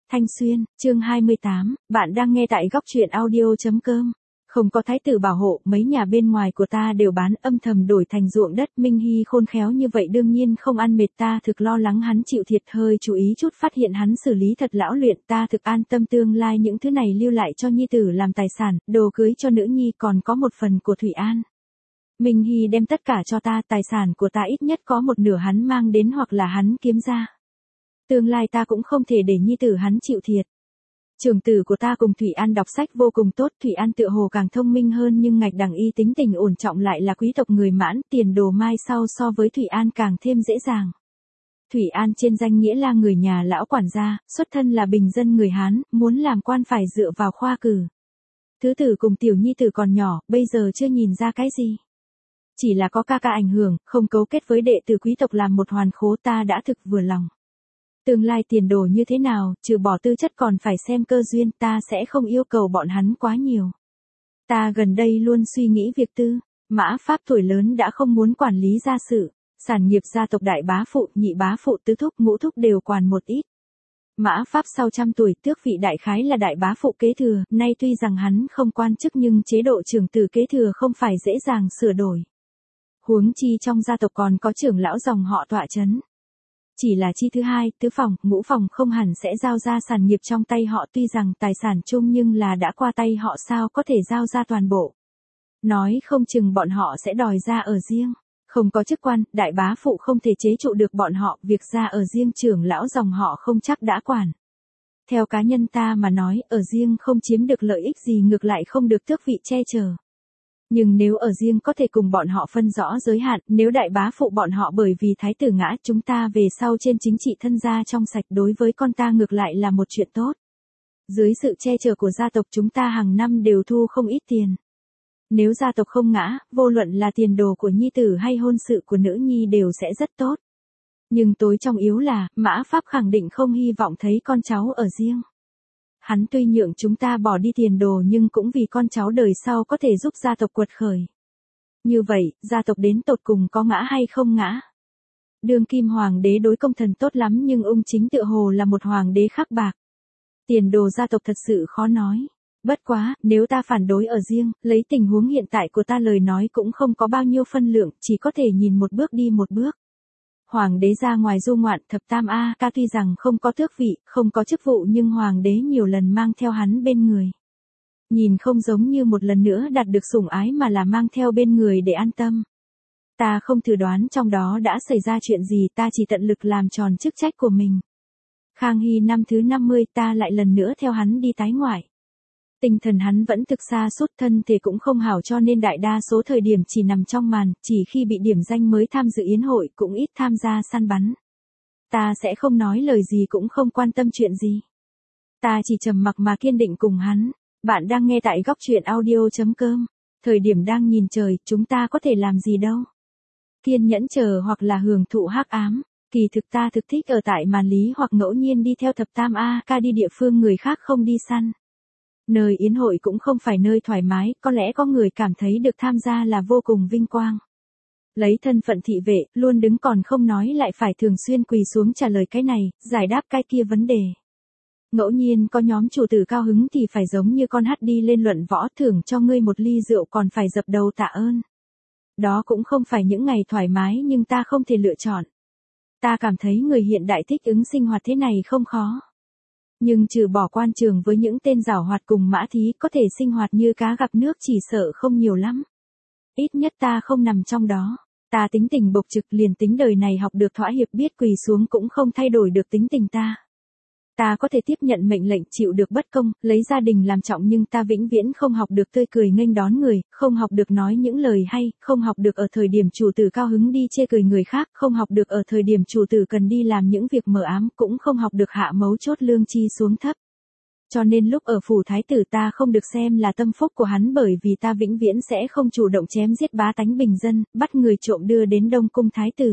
Thanh Xuyên, chương 28, bạn đang nghe tại góc truyện audio.com. Không có thái tử bảo hộ, mấy nhà bên ngoài của ta đều bán âm thầm đổi thành ruộng đất. Minh Hy khôn khéo như vậy đương nhiên không ăn mệt, ta thực lo lắng hắn chịu thiệt, hơi chú ý chút phát hiện hắn xử lý thật lão luyện, ta thực an tâm, tương lai những thứ này lưu lại cho nhi tử làm tài sản, đồ cưới cho nữ nhi, còn có một phần của Thủy An. Minh Hy đem tất cả cho ta, tài sản của ta ít nhất có một nửa hắn mang đến hoặc là hắn kiếm ra. Tương lai ta cũng không thể để nhi tử hắn chịu thiệt. Trưởng tử của ta cùng Thủy An đọc sách vô cùng tốt, Thủy An tựa hồ càng thông minh hơn nhưng ngạch đằng y tính tình ổn trọng, lại là quý tộc người Mãn, tiền đồ mai sau so với Thủy An càng thêm dễ dàng. Thủy An trên danh nghĩa là người nhà lão quản gia, xuất thân là bình dân người Hán, muốn làm quan phải dựa vào khoa cử. Thứ tử cùng tiểu nhi tử còn nhỏ, bây giờ chưa nhìn ra cái gì. Chỉ là có ca ca ảnh hưởng, không cấu kết với đệ tử quý tộc làm một hoàn khố, ta đã thực vừa lòng. Tương lai tiền đồ như thế nào, trừ bỏ tư chất còn phải xem cơ duyên, ta sẽ không yêu cầu bọn hắn quá nhiều. Ta gần đây luôn suy nghĩ việc tư, Mã Pháp tuổi lớn đã không muốn quản lý gia sự, sản nghiệp gia tộc đại bá phụ, nhị bá phụ, tứ thúc, ngũ thúc đều quản một ít. Mã Pháp sau trăm tuổi, tước vị đại khái là đại bá phụ kế thừa, nay tuy rằng hắn không quan chức nhưng chế độ trưởng tử kế thừa không phải dễ dàng sửa đổi. Huống chi trong gia tộc còn có trưởng lão dòng họ tọa chấn. Chỉ là chi thứ hai, tứ phòng, ngũ phòng không hẳn sẽ giao ra sản nghiệp trong tay họ, tuy rằng tài sản chung nhưng là đã qua tay họ, sao có thể giao ra toàn bộ. Nói không chừng bọn họ sẽ đòi ra ở riêng. Không có chức quan, đại bá phụ không thể chế trụ được bọn họ, việc ra ở riêng trưởng lão dòng họ không chắc đã quản. Theo cá nhân ta mà nói, ở riêng không chiếm được lợi ích gì, ngược lại không được tước vị che chở. Nhưng nếu ở riêng có thể cùng bọn họ phân rõ giới hạn, nếu đại bá phụ bọn họ bởi vì thái tử ngã, chúng ta về sau trên chính trị thân gia trong sạch, đối với con ta ngược lại là một chuyện tốt. Dưới sự che chở của gia tộc chúng ta hàng năm đều thu không ít tiền. Nếu gia tộc không ngã, vô luận là tiền đồ của nhi tử hay hôn sự của nữ nhi đều sẽ rất tốt. Nhưng tối trong yếu là, Mã Pháp khẳng định không hy vọng thấy con cháu ở riêng. Hắn tuy nhượng chúng ta bỏ đi tiền đồ nhưng cũng vì con cháu đời sau có thể giúp gia tộc quật khởi. Như vậy, gia tộc đến tột cùng có ngã hay không ngã? Đương kim hoàng đế đối công thần tốt lắm nhưng ung chính tựa hồ là một hoàng đế khắc bạc. Tiền đồ gia tộc thật sự khó nói. Bất quá, nếu ta phản đối ở riêng, lấy tình huống hiện tại của ta lời nói cũng không có bao nhiêu phân lượng, chỉ có thể nhìn một bước đi một bước. Hoàng đế ra ngoài du ngoạn, thập tam A ca tuy rằng không có tước vị, không có chức vụ nhưng hoàng đế nhiều lần mang theo hắn bên người. Nhìn không giống như một lần nữa đạt được sủng ái mà là mang theo bên người để an tâm. Ta không thử đoán trong đó đã xảy ra chuyện gì, ta chỉ tận lực làm tròn chức trách của mình. Khang Hy năm thứ 50 ta lại lần nữa theo hắn đi tái ngoại. Tinh thần hắn vẫn thực xa sút, thân thể cũng không hảo, cho nên đại đa số thời điểm chỉ nằm trong màn, chỉ khi bị điểm danh mới tham dự yến hội, cũng ít tham gia săn bắn. Ta sẽ không nói lời gì, cũng không quan tâm chuyện gì. Ta chỉ trầm mặc mà kiên định cùng hắn. Bạn đang nghe tại góc truyện audio.com. Thời điểm đang nhìn trời, chúng ta có thể làm gì đâu. Kiên nhẫn chờ hoặc là hưởng thụ hắc ám. Kỳ thực ta thực thích ở tại màn lý hoặc ngẫu nhiên đi theo thập tam A ca đi địa phương người khác không đi săn. Nơi yến hội cũng không phải nơi thoải mái, có lẽ có người cảm thấy được tham gia là vô cùng vinh quang. Lấy thân phận thị vệ, luôn đứng còn không nói lại phải thường xuyên quỳ xuống trả lời cái này, giải đáp cái kia vấn đề. Ngẫu nhiên có nhóm chủ tử cao hứng thì phải giống như con hát đi lên luận võ, thưởng cho ngươi một ly rượu còn phải dập đầu tạ ơn. Đó cũng không phải những ngày thoải mái nhưng ta không thể lựa chọn. Ta cảm thấy người hiện đại thích ứng sinh hoạt thế này không khó. Nhưng trừ bỏ quan trường với những tên giảo hoạt cùng mã thí, có thể sinh hoạt như cá gặp nước chỉ sợ không nhiều lắm. Ít nhất ta không nằm trong đó. Ta tính tình bộc trực, liền tính đời này học được thỏa hiệp biết quỳ xuống cũng không thay đổi được tính tình ta. Ta có thể tiếp nhận mệnh lệnh, chịu được bất công, lấy gia đình làm trọng, nhưng ta vĩnh viễn không học được tươi cười nghênh đón người, không học được nói những lời hay, không học được ở thời điểm chủ tử cao hứng đi chê cười người khác, không học được ở thời điểm chủ tử cần đi làm những việc mờ ám, cũng không học được hạ mấu chốt lương chi xuống thấp. Cho nên lúc ở phủ thái tử ta không được xem là tâm phúc của hắn, bởi vì ta vĩnh viễn sẽ không chủ động chém giết bá tánh bình dân, bắt người trộm đưa đến Đông cung thái tử.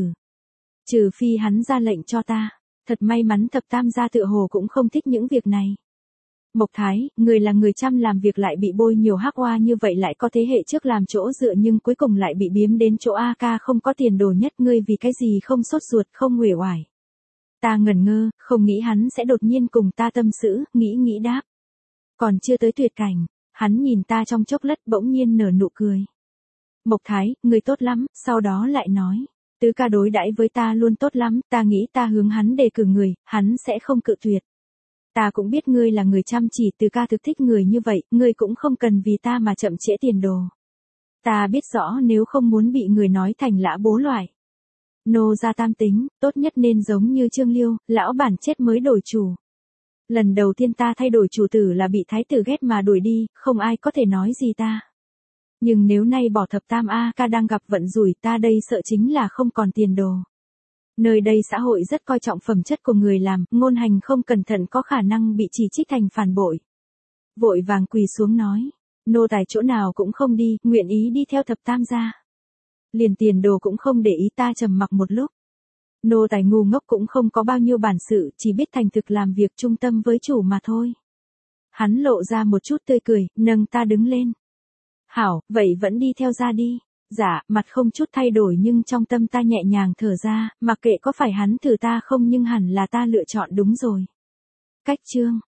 Trừ phi hắn ra lệnh cho ta. Thật may mắn thập tam gia tựa hồ cũng không thích những việc này. Mộc Thái, người là người chăm làm việc lại bị bôi nhiều hắc oa như vậy, lại có thế hệ trước làm chỗ dựa nhưng cuối cùng lại bị biếm đến chỗ A ca không có tiền đồ nhất, ngươi vì cái gì không sốt ruột không uể oải. Ta ngẩn ngơ, không nghĩ hắn sẽ đột nhiên cùng ta tâm sự, nghĩ đáp. Còn chưa tới tuyệt cảnh, hắn nhìn ta trong chốc lát bỗng nhiên nở nụ cười. Mộc Thái, người tốt lắm, sau đó lại nói. Tứ ca đối đãi với ta luôn tốt lắm, ta nghĩ ta hướng hắn đề cử người, hắn sẽ không cự tuyệt. Ta cũng biết ngươi là người chăm chỉ, Tứ ca thực thích người như vậy, ngươi cũng không cần vì ta mà chậm trễ tiền đồ. Ta biết rõ nếu không muốn bị người nói thành lã bố loại. Nô gia tam tính, tốt nhất nên giống như Trương Liêu, lão bản chết mới đổi chủ. Lần đầu tiên ta thay đổi chủ tử là bị thái tử ghét mà đuổi đi, không ai có thể nói gì ta. Nhưng nếu nay bỏ thập tam A ca đang gặp vận rủi, ta đây sợ chính là không còn tiền đồ. Nơi đây xã hội rất coi trọng phẩm chất của người làm, ngôn hành không cẩn thận có khả năng bị chỉ trích thành phản bội. Vội vàng quỳ xuống nói, nô tài chỗ nào cũng không đi, nguyện ý đi theo thập tam gia. Liền tiền đồ cũng không để ý, ta trầm mặc một lúc. Nô tài ngu ngốc cũng không có bao nhiêu bản sự, chỉ biết thành thực làm việc trung tâm với chủ mà thôi. Hắn lộ ra một chút tươi cười, nâng ta đứng lên. Hảo, vậy vẫn đi theo ra đi. Dạ, mặt không chút thay đổi nhưng trong tâm ta nhẹ nhàng thở ra, mặc kệ có phải hắn thử ta không nhưng hẳn là ta lựa chọn đúng rồi. Cách chương